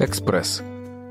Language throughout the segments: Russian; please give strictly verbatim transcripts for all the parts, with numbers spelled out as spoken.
Экспресс.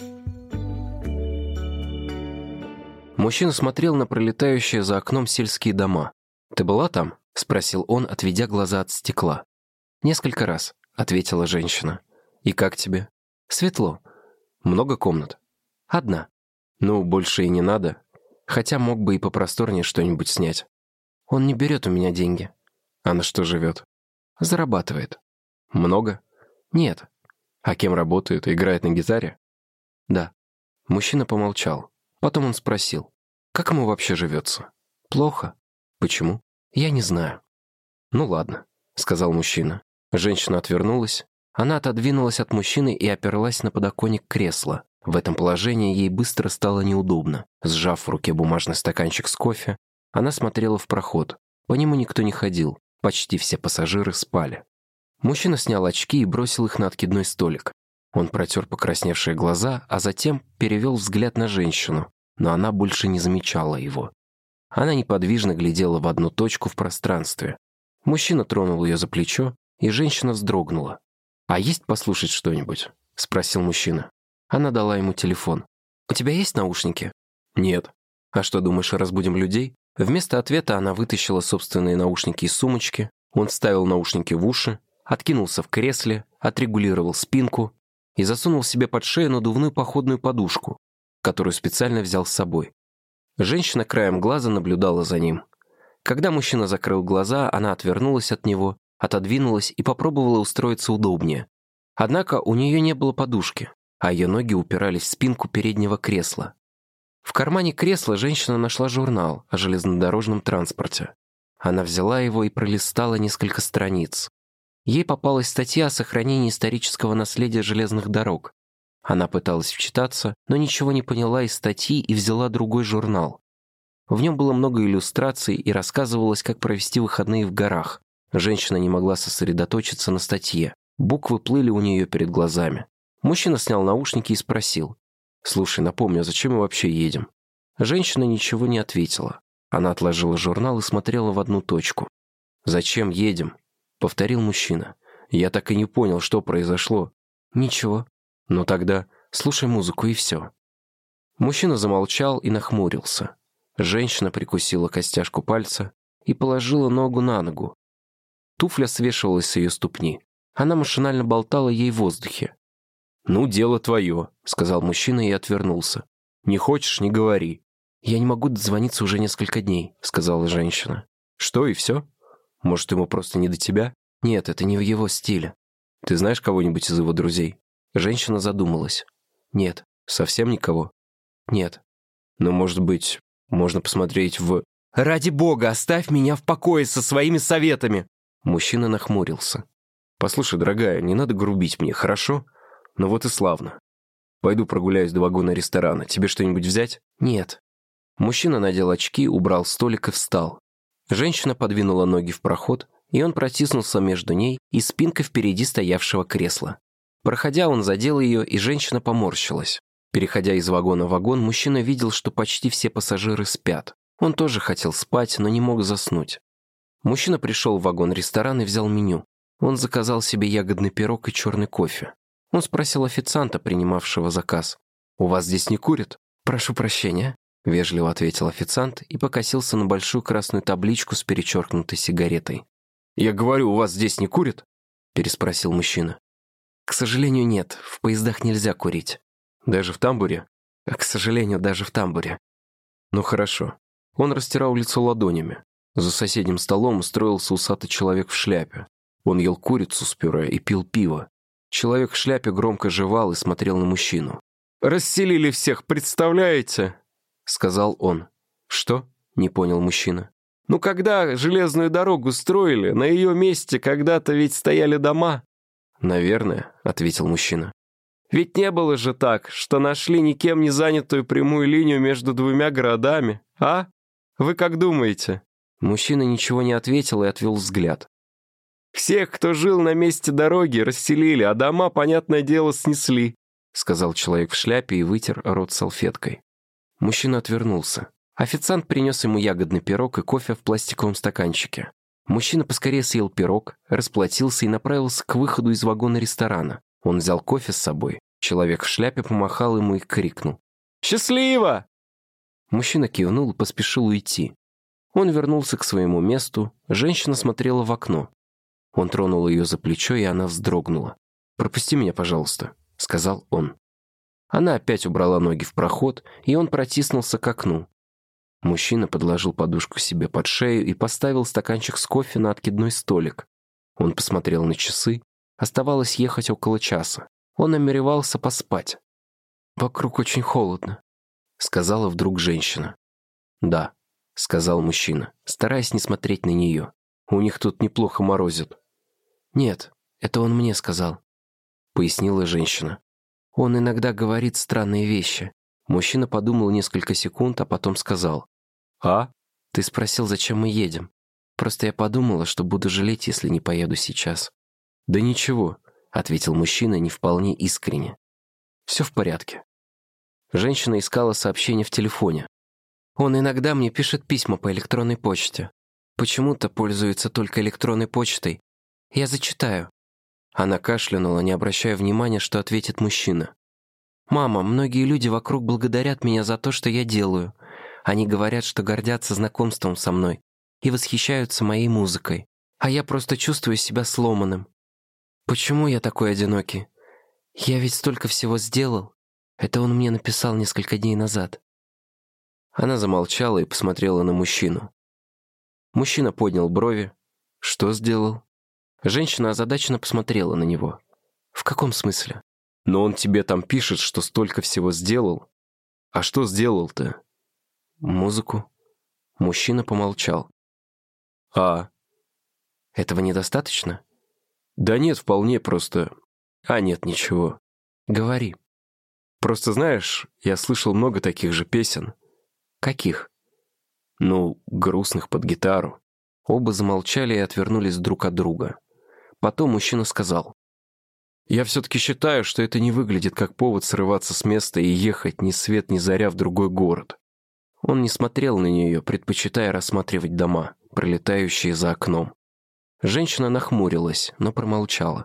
Мужчина смотрел на пролетающие за окном сельские дома. «Ты была там?» — спросил он, отведя глаза от стекла. «Несколько раз», — ответила женщина. «И как тебе?» «Светло. Много комнат?» «Одна». «Ну, больше и не надо. Хотя мог бы и попросторнее что-нибудь снять». «Он не берет у меня деньги». «А на что живет?» «Зарабатывает». «Много?» «Нет». «А кем работает? Играет на гитаре?» «Да». Мужчина помолчал. Потом он спросил: «Как ему вообще живется?» «Плохо». «Почему?» «Я не знаю». «Ну ладно», — сказал мужчина. Женщина отвернулась. Она отодвинулась от мужчины и оперлась на подоконник кресла. В этом положении ей быстро стало неудобно. Сжав в руке бумажный стаканчик с кофе, она смотрела в проход. По нему никто не ходил. Почти все пассажиры спали. Мужчина снял очки и бросил их на откидной столик. Он протер покрасневшие глаза, а затем перевел взгляд на женщину, но она больше не замечала его. Она неподвижно глядела в одну точку в пространстве. Мужчина тронул ее за плечо, и женщина вздрогнула. «А есть послушать что-нибудь?» — спросил мужчина. Она дала ему телефон. «У тебя есть наушники?» «Нет». «А что, думаешь, разбудим людей?» Вместо ответа она вытащила собственные наушники из сумочки. Он вставил наушники в уши, откинулся в кресле, отрегулировал спинку и засунул себе под шею надувную походную подушку, которую специально взял с собой. Женщина краем глаза наблюдала за ним. Когда мужчина закрыл глаза, она отвернулась от него, отодвинулась и попробовала устроиться удобнее. Однако у нее не было подушки, а ее ноги упирались в спинку переднего кресла. В кармане кресла женщина нашла журнал о железнодорожном транспорте. Она взяла его и пролистала несколько страниц. Ей попалась статья о сохранении исторического наследия железных дорог. Она пыталась вчитаться, но ничего не поняла из статьи и взяла другой журнал. В нем было много иллюстраций и рассказывалось, как провести выходные в горах. Женщина не могла сосредоточиться на статье. Буквы плыли у нее перед глазами. Мужчина снял наушники и спросил: «Слушай, напомню, а зачем мы вообще едем?» Женщина ничего не ответила. Она отложила журнал и смотрела в одну точку. «Зачем едем?» — повторил мужчина. «Я так и не понял, что произошло». «Ничего». «Ну тогда слушай музыку и все». Мужчина замолчал и нахмурился. Женщина прикусила костяшку пальца и положила ногу на ногу. Туфля свешивалась с ее ступни. Она машинально болтала ей в воздухе. «Ну, дело твое», — сказал мужчина и отвернулся. «Не хочешь — не говори». «Я не могу дозвониться уже несколько дней», — сказала женщина. «Что, и все? Может, ему просто не до тебя?» «Нет, это не в его стиле». «Ты знаешь кого-нибудь из его друзей?» Женщина задумалась. «Нет». «Совсем никого?» «Нет». «Ну, может быть, можно посмотреть в...» «Ради бога, оставь меня в покое со своими советами!» Мужчина нахмурился. «Послушай, дорогая, не надо грубить мне, хорошо? Ну вот и славно. Пойду прогуляюсь до вагона ресторана. Тебе что-нибудь взять?» «Нет». Мужчина надел очки, убрал столик и встал. Женщина подвинула ноги в проход, и он протиснулся между ней и спинкой впереди стоявшего кресла. Проходя, он задел ее, и женщина поморщилась. Переходя из вагона в вагон, мужчина видел, что почти все пассажиры спят. Он тоже хотел спать, но не мог заснуть. Мужчина пришел в вагон-ресторан и взял меню. Он заказал себе ягодный пирог и черный кофе. Он спросил официанта, принимавшего заказ: «У вас здесь не курят?» «Прошу прощения», — вежливо ответил официант и покосился на большую красную табличку с перечеркнутой сигаретой. «Я говорю, у вас здесь не курят?» — переспросил мужчина. «К сожалению, нет. В поездах нельзя курить». «Даже в тамбуре?» «К сожалению, даже в тамбуре». «Ну хорошо». Он растирал лицо ладонями. За соседним столом устроился усатый человек в шляпе. Он ел курицу с пюре и пил пиво. Человек в шляпе громко жевал и смотрел на мужчину. «Расселили всех, представляете?» — сказал он. «Что?» — не понял мужчина. «Ну, когда железную дорогу строили, на ее месте когда-то ведь стояли дома». «Наверное», — ответил мужчина. «Ведь не было же так, что нашли никем не занятую прямую линию между двумя городами, а? Вы как думаете?» Мужчина ничего не ответил и отвел взгляд. «Всех, кто жил на месте дороги, расселили, а дома, понятное дело, снесли», — сказал человек в шляпе и вытер рот салфеткой. Мужчина отвернулся. Официант принес ему ягодный пирог и кофе в пластиковом стаканчике. Мужчина поскорее съел пирог, расплатился и направился к выходу из вагона ресторана. Он взял кофе с собой. Человек в шляпе помахал ему и крикнул: «Счастливо!» Мужчина кивнул и поспешил уйти. Он вернулся к своему месту, женщина смотрела в окно. Он тронул ее за плечо, и она вздрогнула. «Пропусти меня, пожалуйста», — сказал он. Она опять убрала ноги в проход, и он протиснулся к окну. Мужчина подложил подушку себе под шею и поставил стаканчик с кофе на откидной столик. Он посмотрел на часы. Оставалось ехать около часа. Он намеревался поспать. «Вокруг очень холодно», — сказала вдруг женщина. «Да», — сказал мужчина, стараясь не смотреть на нее. «У них тут неплохо морозит». «Нет, это он мне сказал», — пояснила женщина. «Он иногда говорит странные вещи». Мужчина подумал несколько секунд, а потом сказал: «А? Ты спросил, зачем мы едем. Просто я подумала, что буду жалеть, если не поеду сейчас». «Да ничего», — ответил мужчина не вполне искренне. «Все в порядке». Женщина искала сообщение в телефоне. «Он иногда мне пишет письма по электронной почте. Почему-то пользуется только электронной почтой. Я зачитаю». Она кашлянула, не обращая внимания, что ответит мужчина. «Мама, многие люди вокруг благодарят меня за то, что я делаю. Они говорят, что гордятся знакомством со мной и восхищаются моей музыкой. А я просто чувствую себя сломанным. Почему я такой одинокий? Я ведь столько всего сделал. Это он мне написал несколько дней назад». Она замолчала и посмотрела на мужчину. Мужчина поднял брови. «Что сделал?» Женщина озадаченно посмотрела на него. «В каком смысле?» «Но он тебе там пишет, что столько всего сделал. А что сделал-то?» «Музыку». Мужчина помолчал. «А? Этого недостаточно?» «Да нет, вполне просто. А нет, ничего». «Говори». «Просто знаешь, я слышал много таких же песен». «Каких?» «Ну, грустных под гитару». Оба замолчали и отвернулись друг от друга. Потом мужчина сказал: «Я все-таки считаю, что это не выглядит как повод срываться с места и ехать ни свет ни заря в другой город». Он не смотрел на нее, предпочитая рассматривать дома, пролетающие за окном. Женщина нахмурилась, но промолчала.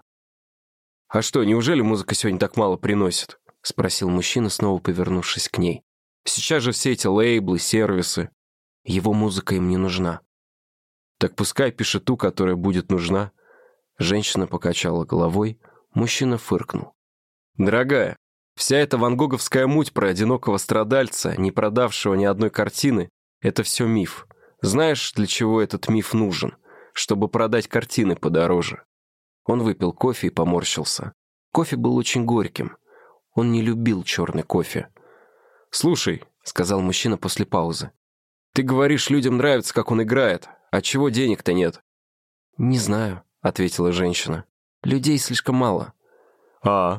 «А что, неужели музыка сегодня так мало приносит?» — спросил мужчина, снова повернувшись к ней. «Сейчас же все эти лейблы, сервисы. Его музыка им не нужна». «Так пускай пишет ту, которая будет нужна». Женщина покачала головой, мужчина фыркнул. «Дорогая, вся эта ван-гоговская муть про одинокого страдальца, не продавшего ни одной картины, это все миф. Знаешь, для чего этот миф нужен? Чтобы продать картины подороже». Он выпил кофе и поморщился. Кофе был очень горьким. Он не любил черный кофе. «Слушай», — сказал мужчина после паузы, «ты говоришь, людям нравится, как он играет. А чего денег-то нет?» «Не знаю», — ответила женщина. «Людей слишком мало». «А?»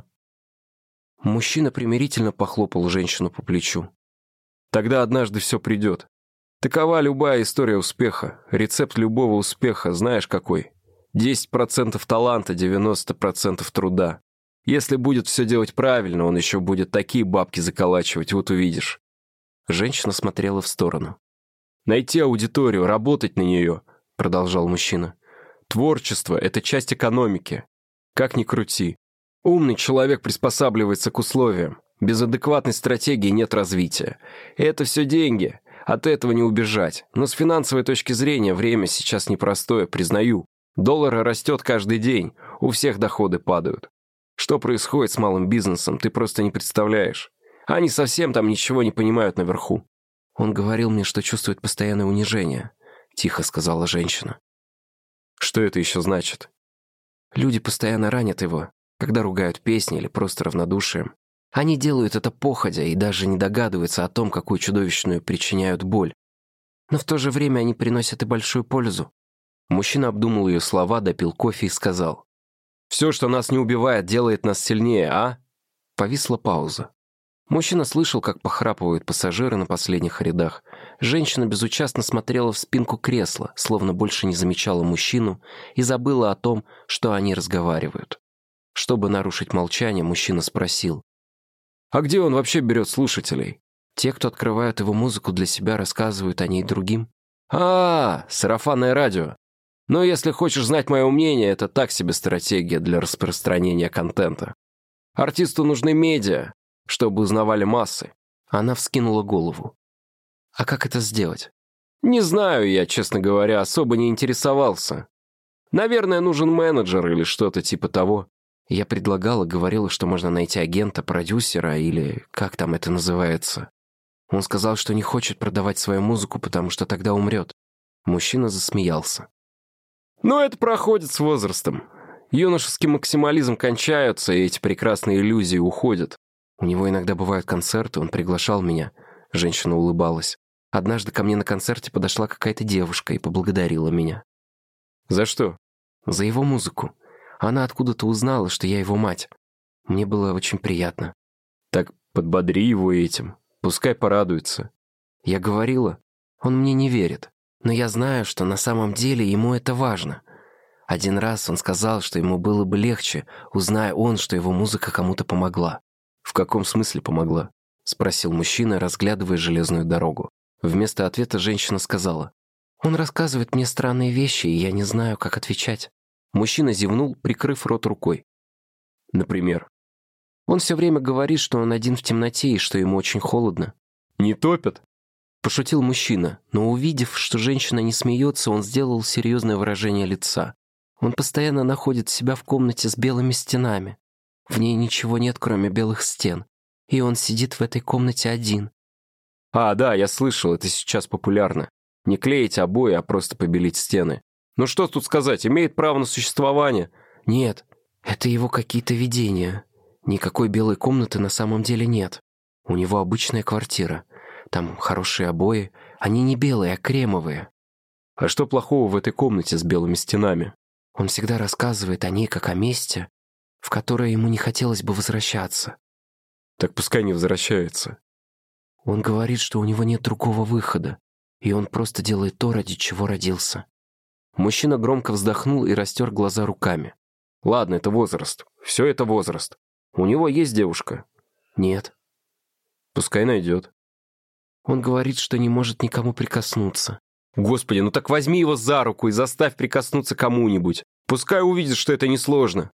Мужчина примирительно похлопал женщину по плечу. «Тогда однажды все придет. Такова любая история успеха. Рецепт любого успеха, знаешь какой? десять процентов таланта, девяносто процентов труда. Если будет все делать правильно, он еще будет такие бабки заколачивать, вот увидишь». Женщина смотрела в сторону. «Найти аудиторию, работать на нее», — продолжал мужчина. «Творчество — это часть экономики. Как ни крути. Умный человек приспосабливается к условиям. Без адекватной стратегии нет развития. И это все деньги. От этого не убежать. Но с финансовой точки зрения время сейчас непростое, признаю. Доллар растет каждый день, у всех доходы падают. Что происходит с малым бизнесом, ты просто не представляешь. Они совсем там ничего не понимают наверху». «Он говорил мне, что чувствует постоянное унижение», — тихо сказала женщина. «Что это еще значит?» «Люди постоянно ранят его, когда ругают песни или просто равнодушием. Они делают это походя и даже не догадываются о том, какую чудовищную причиняют боль. Но в то же время они приносят и большую пользу». Мужчина обдумал ее слова, допил кофе и сказал: «Все, что нас не убивает, делает нас сильнее, а?» Повисла пауза. Мужчина слышал, как похрапывают пассажиры на последних рядах. Женщина безучастно смотрела в спинку кресла, словно больше не замечала мужчину и забыла о том, что они разговаривают. Чтобы нарушить молчание, мужчина спросил: «А где он вообще берет слушателей?» «Те, кто открывают его музыку для себя, рассказывают о ней другим». «А, сарафанное радио. Но если хочешь знать мое мнение, это так себе стратегия для распространения контента». Артисту нужны медиа, чтобы узнавали массы». Она вскинула голову. «А как это сделать?» «Не знаю, я, честно говоря, особо не интересовался. Наверное, нужен менеджер или что-то типа того». Я предлагала, говорила, что можно найти агента, продюсера или как там это называется. Он сказал, что не хочет продавать свою музыку, потому что тогда умрет. Мужчина засмеялся. «Но это проходит с возрастом. Юношеский максимализм кончается, и эти прекрасные иллюзии уходят. У него иногда бывают концерты, он приглашал меня». Женщина улыбалась. «Однажды ко мне на концерте подошла какая-то девушка и поблагодарила меня». «За что?» «За его музыку. Она откуда-то узнала, что я его мать. Мне было очень приятно». «Так подбодри его этим. Пускай порадуется». Я говорила, он мне не верит. Но я знаю, что на самом деле ему это важно. Один раз он сказал, что ему было бы легче, узная он, что его музыка кому-то помогла. «В каком смысле помогла?» — спросил мужчина, разглядывая железную дорогу. Вместо ответа женщина сказала: «Он рассказывает мне странные вещи, и я не знаю, как отвечать». Мужчина зевнул, прикрыв рот рукой. «Например?» «Он все время говорит, что он один в темноте и что ему очень холодно». «Не топят?» Пошутил мужчина, но увидев, что женщина не смеется, он сделал серьезное выражение лица. Он постоянно находит себя в комнате с белыми стенами. В ней ничего нет, кроме белых стен. И он сидит в этой комнате один. «А, да, я слышал, это сейчас популярно. Не клеить обои, а просто побелить стены. Ну что тут сказать, имеет право на существование?» «Нет, это его какие-то видения. Никакой белой комнаты на самом деле нет. У него обычная квартира. Там хорошие обои. Они не белые, а кремовые». «А что плохого в этой комнате с белыми стенами?» Он всегда рассказывает о ней как о месте, в которое ему не хотелось бы возвращаться. «Так пускай не возвращается». Он говорит, что у него нет другого выхода, и он просто делает то, ради чего родился. Мужчина громко вздохнул и растер глаза руками. «Ладно, это возраст. Все это возраст. У него есть девушка?» «Нет». «Пускай найдет». Он говорит, что не может никому прикоснуться. «Господи, ну так возьми его за руку и заставь прикоснуться кому-нибудь. Пускай увидит, что это несложно».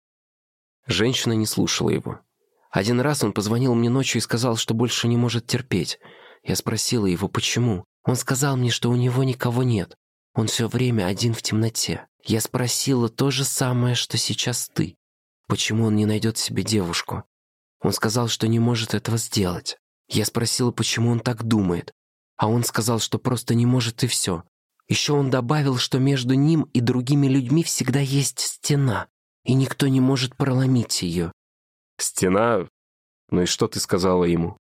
Женщина не слушала его. Один раз он позвонил мне ночью и сказал, что больше не может терпеть. Я спросила его, почему. Он сказал мне, что у него никого нет. Он все время один в темноте. Я спросила то же самое, что сейчас ты. Почему он не найдет себе девушку? Он сказал, что не может этого сделать. Я спросила, почему он так думает. А он сказал, что просто не может и все. Еще он добавил, что между ним и другими людьми всегда есть стена, и никто не может проломить ее. «Стена? Ну и что ты сказала ему?»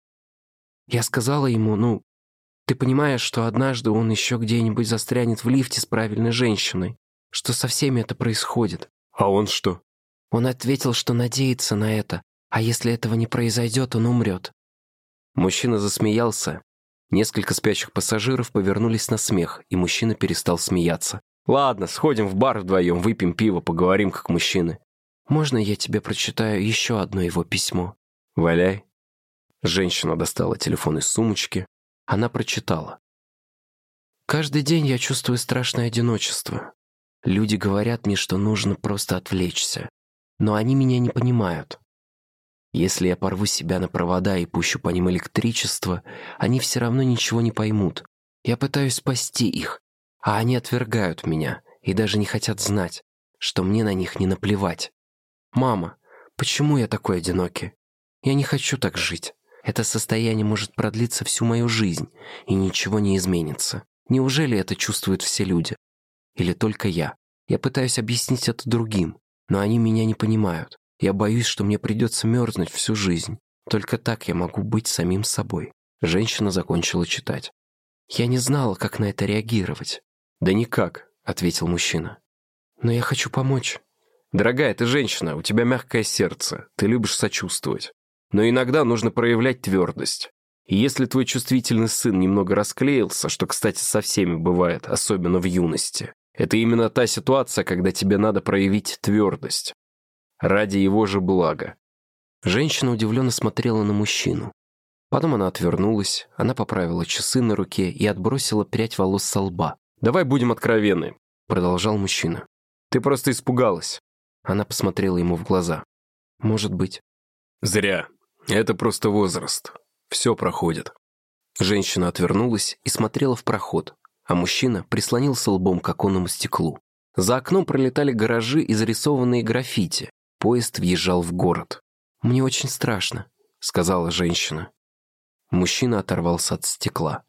Я сказала ему, ну, ты понимаешь, что однажды он еще где-нибудь застрянет в лифте с правильной женщиной, что со всеми это происходит. «А он что?» Он ответил, что надеется на это, а если этого не произойдет, он умрет. Мужчина засмеялся. Несколько спящих пассажиров повернулись на смех, и мужчина перестал смеяться. «Ладно, сходим в бар вдвоем, выпьем пиво, поговорим как мужчины». «Можно я тебе прочитаю еще одно его письмо?» «Валяй». Женщина достала телефон из сумочки. Она прочитала. «Каждый день я чувствую страшное одиночество. Люди говорят мне, что нужно просто отвлечься. Но они меня не понимают. Если я порву себя на провода и пущу по ним электричество, они все равно ничего не поймут. Я пытаюсь спасти их, а они отвергают меня и даже не хотят знать, что мне на них не наплевать. Мама, почему я такой одинокий? Я не хочу так жить. Это состояние может продлиться всю мою жизнь, и ничего не изменится. Неужели это чувствуют все люди? Или только я? Я пытаюсь объяснить это другим, но они меня не понимают. Я боюсь, что мне придется мерзнуть всю жизнь. Только так я могу быть самим собой». Женщина закончила читать. Я не знала, как на это реагировать. «Да никак», — ответил мужчина. «Но я хочу помочь». «Дорогая, ты женщина, у тебя мягкое сердце, ты любишь сочувствовать. Но иногда нужно проявлять твердость. И если твой чувствительный сын немного расклеился, что, кстати, со всеми бывает, особенно в юности, это именно та ситуация, когда тебе надо проявить твердость. Ради его же блага». Женщина удивленно смотрела на мужчину. Потом она отвернулась, она поправила часы на руке и отбросила прядь волос со лба. «Давай будем откровенны», — продолжал мужчина. «Ты просто испугалась». Она посмотрела ему в глаза. «Может быть». «Зря. Это просто возраст. Все проходит». Женщина отвернулась и смотрела в проход, а мужчина прислонился лбом к оконному стеклу. За окном пролетали гаражи и зарисованные граффити. Поезд въезжал в город. «Мне очень страшно», — сказала женщина. Мужчина оторвался от стекла.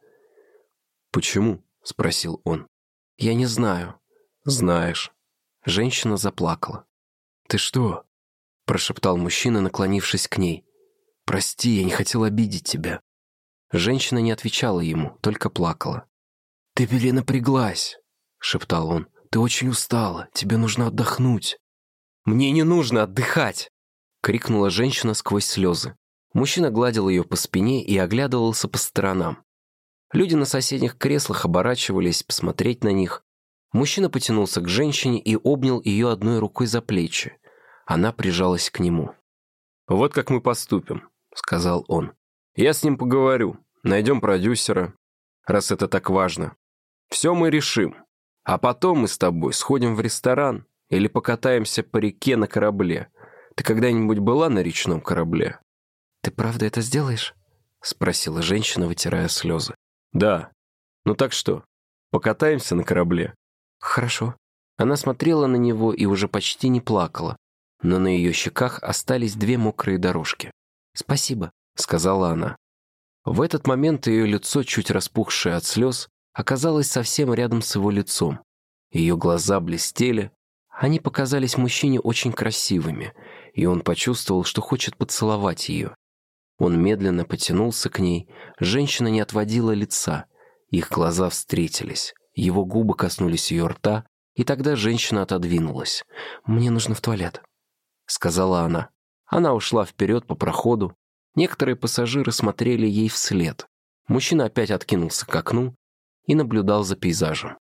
«Почему?» — спросил он. «Я не знаю». «Знаешь». Женщина заплакала. «Ты что?» — прошептал мужчина, наклонившись к ней. «Прости, я не хотел обидеть тебя». Женщина не отвечала ему, только плакала. «Ты перенапряглась», — шептал он. «Ты очень устала, тебе нужно отдохнуть». «Мне не нужно отдыхать!» — крикнула женщина сквозь слезы. Мужчина гладил ее по спине и оглядывался по сторонам. Люди на соседних креслах оборачивались посмотреть на них. Мужчина потянулся к женщине и обнял ее одной рукой за плечи. Она прижалась к нему. «Вот как мы поступим», — сказал он. «Я с ним поговорю, найдем продюсера, раз это так важно. Все мы решим. А потом мы с тобой сходим в ресторан или покатаемся по реке на корабле. Ты когда-нибудь была на речном корабле?» «Ты правда это сделаешь?» — спросила женщина, вытирая слезы. «Да. Ну так что, покатаемся на корабле?» «Хорошо». Она смотрела на него и уже почти не плакала, но на ее щеках остались две мокрые дорожки. «Спасибо», — сказала она. В этот момент ее лицо, чуть распухшее от слез, оказалось совсем рядом с его лицом. Ее глаза блестели, они показались мужчине очень красивыми, и он почувствовал, что хочет поцеловать ее. Он медленно потянулся к ней, женщина не отводила лица, их глаза встретились, его губы коснулись ее рта, и тогда женщина отодвинулась. «Мне нужно в туалет», — сказала она. Она ушла вперед по проходу. Некоторые пассажиры смотрели ей вслед. Мужчина опять откинулся к окну и наблюдал за пейзажем.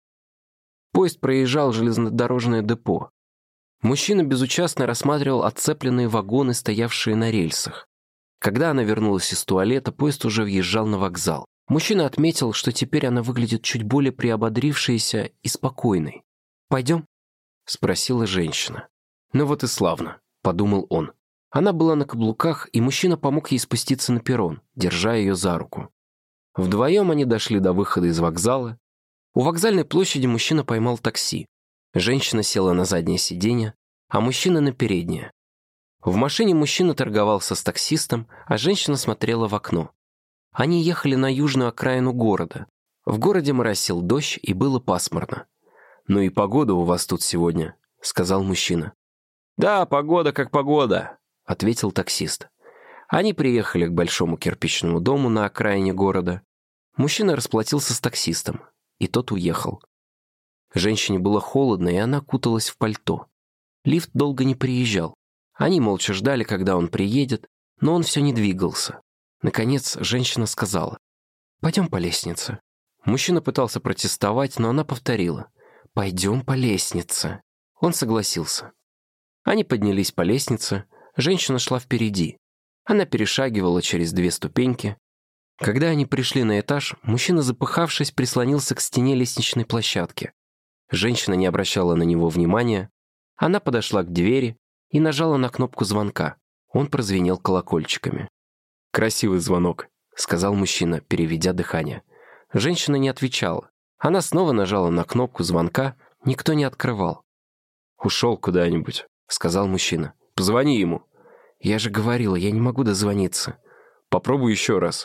Поезд проезжал железнодорожное депо. Мужчина безучастно рассматривал отцепленные вагоны, стоявшие на рельсах. Когда она вернулась из туалета, поезд уже въезжал на вокзал. Мужчина отметил, что теперь она выглядит чуть более приободрившейся и спокойной. «Пойдем?» — спросила женщина. «Ну вот и славно», — подумал он. Она была на каблуках, и мужчина помог ей спуститься на перрон, держа ее за руку. Вдвоем они дошли до выхода из вокзала. У вокзальной площади мужчина поймал такси. Женщина села на заднее сиденье, а мужчина на переднее. В машине мужчина торговался с таксистом, а женщина смотрела в окно. Они ехали на южную окраину города. В городе моросил дождь, и было пасмурно. «Ну и погода у вас тут сегодня», — сказал мужчина. «Да, погода как погода», — ответил таксист. Они приехали к большому кирпичному дому на окраине города. Мужчина расплатился с таксистом, и тот уехал. Женщине было холодно, и она куталась в пальто. Лифт долго не приезжал. Они молча ждали, когда он приедет, но он все не двигался. Наконец, женщина сказала: «Пойдем по лестнице». Мужчина пытался протестовать, но она повторила: «Пойдем по лестнице». Он согласился. Они поднялись по лестнице, женщина шла впереди. Она перешагивала через две ступеньки. Когда они пришли на этаж, мужчина, запыхавшись, прислонился к стене лестничной площадки. Женщина не обращала на него внимания. Она подошла к двери и нажала на кнопку звонка. Он прозвенел колокольчиками. «Красивый звонок», — сказал мужчина, переведя дыхание. Женщина не отвечала. Она снова нажала на кнопку звонка, никто не открывал. «Ушел куда-нибудь», — сказал мужчина. «Позвони ему». «Я же говорила, я не могу дозвониться». «Попробуй еще раз».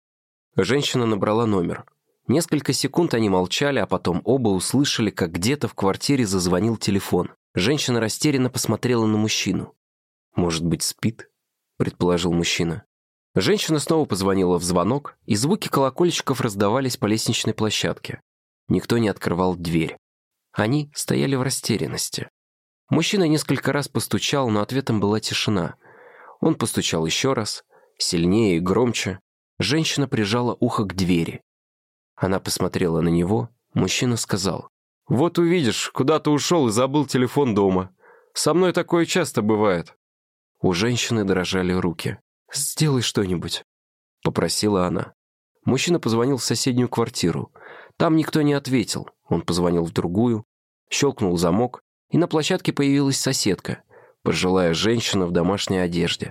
Женщина набрала номер. Несколько секунд они молчали, а потом оба услышали, как где-то в квартире зазвонил телефон. Женщина растерянно посмотрела на мужчину. «Может быть, спит?» — предположил мужчина. Женщина снова позвонила в звонок, и звуки колокольчиков раздавались по лестничной площадке. Никто не открывал дверь. Они стояли в растерянности. Мужчина несколько раз постучал, но ответом была тишина. Он постучал еще раз, сильнее и громче. Женщина прижала ухо к двери. Она посмотрела на него, мужчина сказал: «Вот увидишь, куда ты ушел и забыл телефон дома. Со мной такое часто бывает». У женщины дрожали руки. «Сделай что-нибудь», — попросила она. Мужчина позвонил в соседнюю квартиру. Там никто не ответил. Он позвонил в другую, щелкнул замок, и на площадке появилась соседка, пожилая женщина в домашней одежде.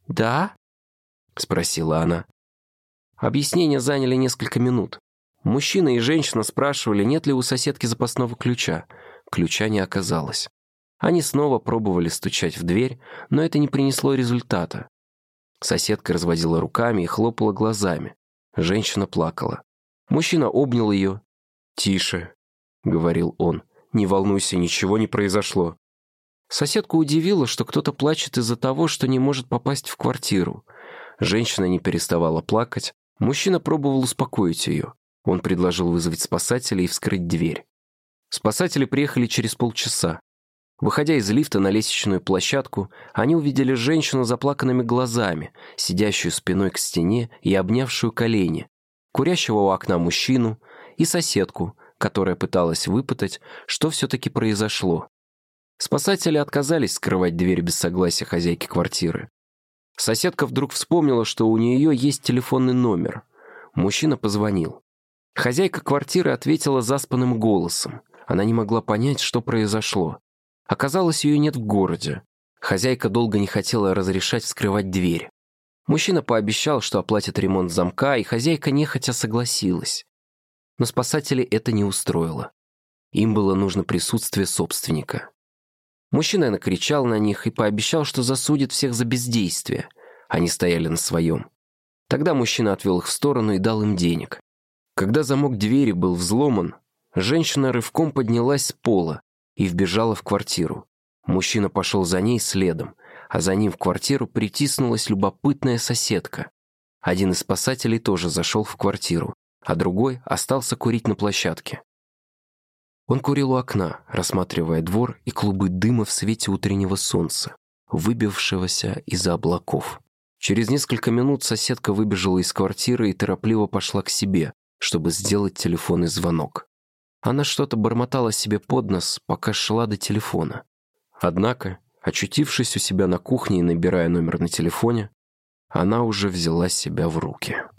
«Да?» — спросила она. Объяснения заняли несколько минут. Мужчина и женщина спрашивали, нет ли у соседки запасного ключа. Ключа не оказалось. Они снова пробовали стучать в дверь, но это не принесло результата. Соседка разводила руками и хлопала глазами. Женщина плакала. Мужчина обнял ее. «Тише», — говорил он, — «не волнуйся, ничего не произошло». Соседку удивило, что кто-то плачет из-за того, что не может попасть в квартиру. Женщина не переставала плакать. Мужчина пробовал успокоить ее. Он предложил вызвать спасателей и вскрыть дверь. Спасатели приехали через полчаса. Выходя из лифта на лестничную площадку, они увидели женщину с заплаканными глазами, сидящую спиной к стене и обнявшую колени, курящего у окна мужчину и соседку, которая пыталась выпытать, что все-таки произошло. Спасатели отказались скрывать дверь без согласия хозяйки квартиры. Соседка вдруг вспомнила, что у нее есть телефонный номер. Мужчина позвонил. Хозяйка квартиры ответила заспанным голосом. Она не могла понять, что произошло. Оказалось, ее нет в городе. Хозяйка долго не хотела разрешать вскрывать дверь. Мужчина пообещал, что оплатит ремонт замка, и хозяйка нехотя согласилась. Но спасателей это не устроило. Им было нужно присутствие собственника. Мужчина накричал на них и пообещал, что засудит всех за бездействие. Они стояли на своем. Тогда мужчина отвел их в сторону и дал им денег. Когда замок двери был взломан, женщина рывком поднялась с пола и вбежала в квартиру. Мужчина пошел за ней следом, а за ним в квартиру притиснулась любопытная соседка. Один из спасателей тоже зашел в квартиру, а другой остался курить на площадке. Он курил у окна, рассматривая двор и клубы дыма в свете утреннего солнца, выбившегося из-за облаков. Через несколько минут соседка выбежала из квартиры и торопливо пошла к себе, чтобы сделать телефонный звонок. Она что-то бормотала себе под нос, пока шла до телефона. Однако, очутившись у себя на кухне и набирая номер на телефоне, она уже взяла себя в руки.